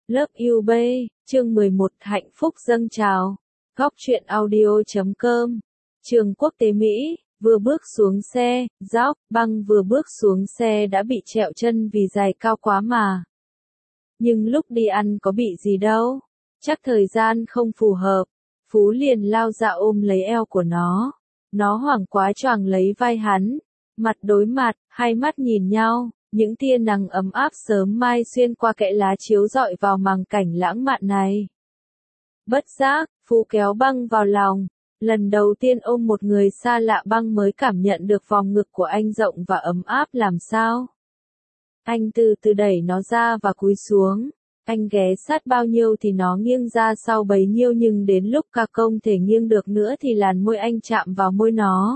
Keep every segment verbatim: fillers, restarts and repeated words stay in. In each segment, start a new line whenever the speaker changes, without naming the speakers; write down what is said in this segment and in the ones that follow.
Love You Bae, chương mười một hạnh phúc dâng trào. Góc truyện audio chấm com. Trường quốc tế Mỹ, vừa bước xuống xe, Dốc Băng vừa bước xuống xe đã bị trẹo chân vì giày cao quá mà. Nhưng lúc đi ăn có bị gì đâu. Chắc thời gian không phù hợp. Phú liền lao ra ôm lấy eo của nó. Nó hoảng quá choàng lấy vai hắn. Mặt đối mặt, hai mắt nhìn nhau. Những tia nắng ấm áp sớm mai xuyên qua kẽ lá chiếu rọi vào màng cảnh lãng mạn này. Bất giác, Phú kéo Băng vào lòng. Lần đầu tiên ôm một người xa lạ Băng mới cảm nhận được vòng ngực của anh rộng và ấm áp làm sao. Anh từ từ đẩy nó ra và cúi xuống. Anh ghé sát bao nhiêu thì nó nghiêng ra sau bấy nhiêu, nhưng đến lúc ca không thể nghiêng được nữa thì làn môi anh chạm vào môi nó.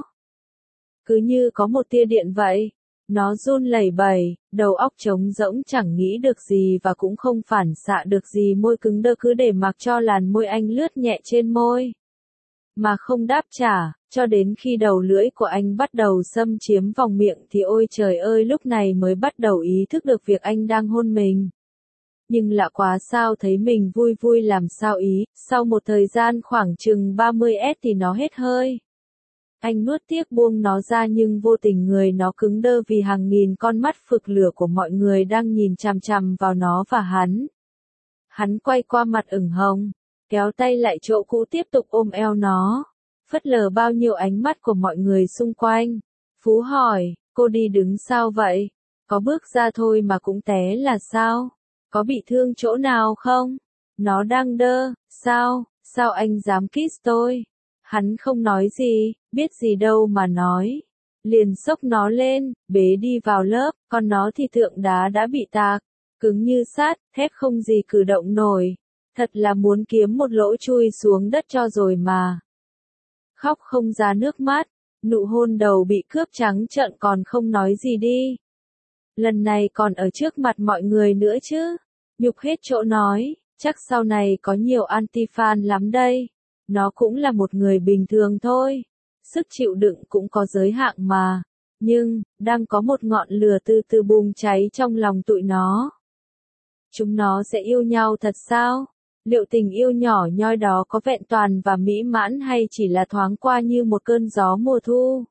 Cứ như có một tia điện vậy. Nó run lẩy bẩy, đầu óc trống rỗng chẳng nghĩ được gì và cũng không phản xạ được gì, môi cứng đơ cứ để mặc cho làn môi anh lướt nhẹ trên môi. Mà không đáp trả, cho đến khi đầu lưỡi của anh bắt đầu xâm chiếm vòng miệng thì ôi trời ơi, lúc này mới bắt đầu ý thức được việc anh đang hôn mình. Nhưng lạ quá, sao thấy mình vui vui làm sao ý, sau một thời gian khoảng chừng ba mươi phút thì nó hết hơi. Anh nuốt tiếc buông nó ra nhưng vô tình người nó cứng đơ vì hàng nghìn con mắt phực lửa của mọi người đang nhìn chằm chằm vào nó và hắn. Hắn quay qua mặt ửng hồng, kéo tay lại chỗ cũ tiếp tục ôm eo nó, phớt lờ bao nhiêu ánh mắt của mọi người xung quanh. Phú hỏi, cô đi đứng sao vậy? Có bước ra thôi mà cũng té là sao? Có bị thương chỗ nào không? Nó đang đơ, sao, sao anh dám kiss tôi? Hắn không nói gì, biết gì đâu mà nói. Liền xốc nó lên, bế đi vào lớp, còn nó thì tượng đá đã bị tạc, cứng như sắt, thép không gì cử động nổi. Thật là muốn kiếm một lỗ chui xuống đất cho rồi mà. Khóc không ra nước mắt, nụ hôn đầu bị cướp trắng trợn còn không nói gì đi. Lần này còn ở trước mặt mọi người nữa chứ. Nhục hết chỗ nói, chắc sau này có nhiều anti-fan lắm đây. Nó cũng là một người bình thường thôi. Sức chịu đựng cũng có giới hạn mà. Nhưng, đang có một ngọn lửa từ từ bùng cháy trong lòng tụi nó. Chúng nó sẽ yêu nhau thật sao? Liệu tình yêu nhỏ nhoi đó có vẹn toàn và mỹ mãn hay chỉ là thoáng qua như một cơn gió mùa thu?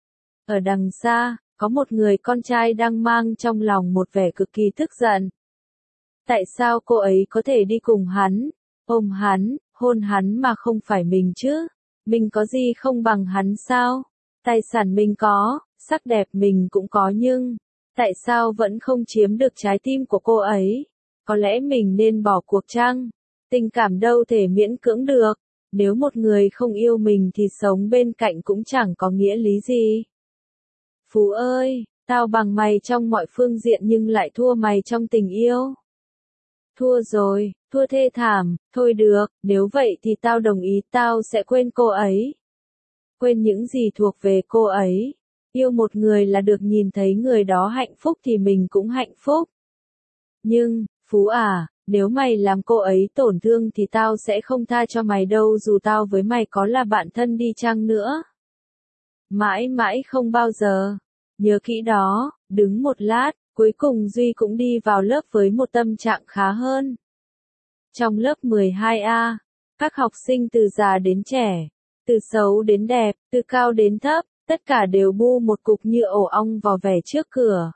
Ở đằng xa, có một người con trai đang mang trong lòng một vẻ cực kỳ tức giận. Tại sao cô ấy có thể đi cùng hắn, ôm hắn, hôn hắn mà không phải mình chứ? Mình có gì không bằng hắn sao? Tài sản mình có, sắc đẹp mình cũng có, nhưng tại sao vẫn không chiếm được trái tim của cô ấy? Có lẽ mình nên bỏ cuộc chăng? Tình cảm đâu thể miễn cưỡng được. Nếu một người không yêu mình thì sống bên cạnh cũng chẳng có nghĩa lý gì. Phú ơi, tao bằng mày trong mọi phương diện nhưng lại thua mày trong tình yêu. Thua rồi, thua thê thảm, thôi được, nếu vậy thì tao đồng ý, tao sẽ quên cô ấy. Quên những gì thuộc về cô ấy. Yêu một người là được nhìn thấy người đó hạnh phúc thì mình cũng hạnh phúc. Nhưng, Phú à, nếu mày làm cô ấy tổn thương thì tao sẽ không tha cho mày đâu, dù tao với mày có là bạn thân đi chăng nữa. Mãi mãi không bao giờ. Nhớ kỹ đó. Đứng một lát, cuối cùng Duy cũng đi vào lớp với một tâm trạng khá hơn. Trong lớp mười hai A, các học sinh từ già đến trẻ, từ xấu đến đẹp, từ cao đến thấp, tất cả đều bu một cục như ổ ong vò vẽ trước cửa.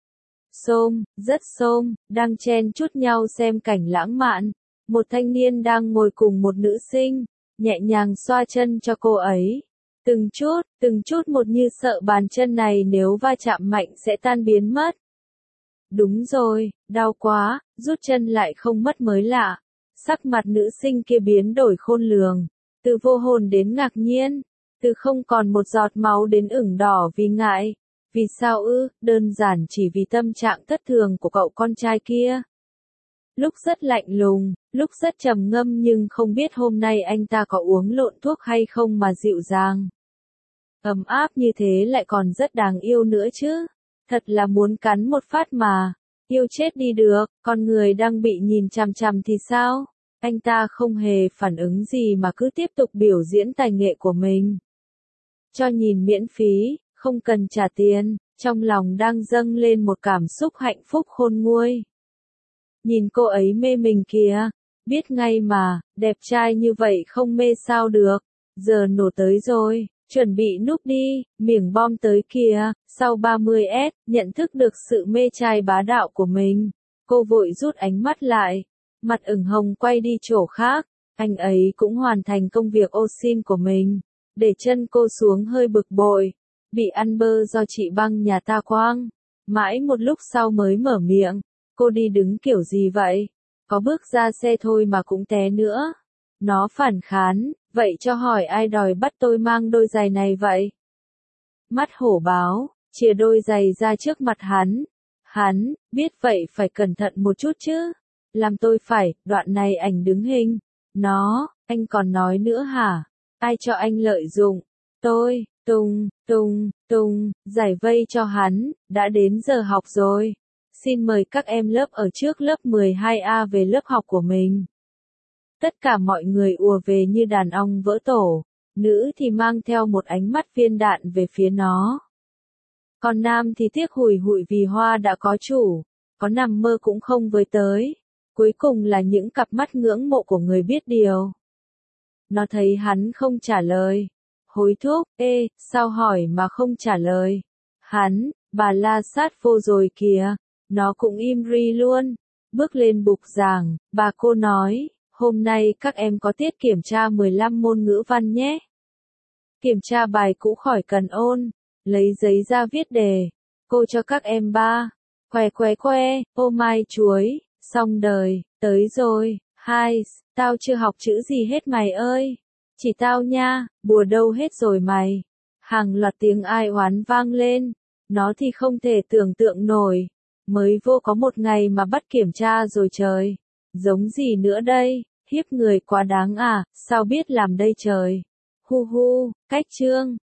Xôm, rất xôm, đang chen chúc nhau xem cảnh lãng mạn. Một thanh niên đang ngồi cùng một nữ sinh, nhẹ nhàng xoa chân cho cô ấy. Từng chút, từng chút một, như sợ bàn chân này nếu va chạm mạnh sẽ tan biến mất. Đúng rồi, đau quá, rút chân lại không mất mới lạ. Sắc mặt nữ sinh kia biến đổi khôn lường, từ vô hồn đến ngạc nhiên, từ không còn một giọt máu đến ửng đỏ vì ngại. Vì sao ư? Đơn giản chỉ vì tâm trạng thất thường của cậu con trai kia. Lúc rất lạnh lùng, lúc rất trầm ngâm, nhưng không biết hôm nay anh ta có uống lộn thuốc hay không mà dịu dàng. Ấm áp như thế lại còn rất đáng yêu nữa chứ. Thật là muốn cắn một phát mà. Yêu chết đi được, con người đang bị nhìn chằm chằm thì sao? Anh ta không hề phản ứng gì mà cứ tiếp tục biểu diễn tài nghệ của mình. Cho nhìn miễn phí, không cần trả tiền, trong lòng đang dâng lên một cảm xúc hạnh phúc khôn nguôi. nhìn cô ấy mê mình kìa, biết ngay mà, đẹp trai như vậy không mê sao được, giờ nổ tới rồi, chuẩn bị núp đi, miệng bom tới kìa, sau ba mươi S, nhận thức được sự mê trai bá đạo của mình, cô vội rút ánh mắt lại, mặt ửng hồng quay đi chỗ khác, anh ấy cũng hoàn thành công việc ô xin của mình, để chân cô xuống hơi bực bội, bị ăn bơ do chị băng nhà ta quang, mãi một lúc sau mới mở miệng, cô đi đứng kiểu gì vậy? Có bước ra xe thôi mà cũng té nữa. Nó phản kháng, vậy cho hỏi ai đòi bắt tôi mang đôi giày này vậy? Mắt hổ báo, chìa đôi giày ra trước mặt hắn. Hắn, biết vậy phải cẩn thận một chút chứ. Làm tôi phải, đoạn này ảnh đứng hình. Nó, anh còn nói nữa hả? Ai cho anh lợi dụng? Tôi, tung, tung, tung, giải vây cho hắn, đã đến giờ học rồi. Xin mời các em lớp ở trước lớp mười hai A về lớp học của mình. Tất cả mọi người ùa về như đàn ong vỡ tổ, nữ thì mang theo một ánh mắt viên đạn về phía nó. Còn nam thì tiếc hùi hụi vì hoa đã có chủ, có nằm mơ cũng không với tới. Cuối cùng là những cặp mắt ngưỡng mộ của người biết điều. Nó thấy hắn không trả lời. Hối thúc, ê, sao hỏi mà không trả lời. Hắn, bà la sát vô rồi kìa. Nó cũng im ri luôn. Bước lên bục giảng, bà cô nói, hôm nay các em có tiết kiểm tra mười lăm môn ngữ văn nhé. Kiểm tra bài cũ khỏi cần ôn. Lấy giấy ra viết đề. Cô cho các em ba. Khoe khoe khoe, ô mai chuối, xong đời, tới rồi. Hai, tao chưa học chữ gì hết mày ơi. Chỉ tao nha, bùa đâu hết rồi mày. Hàng loạt tiếng ai oán vang lên. Nó thì không thể tưởng tượng nổi. Mới vô có một ngày mà bắt kiểm tra rồi trời. Giống gì nữa đây, hiếp người quá đáng à, sao biết làm đây trời. Hu hu, cách chương.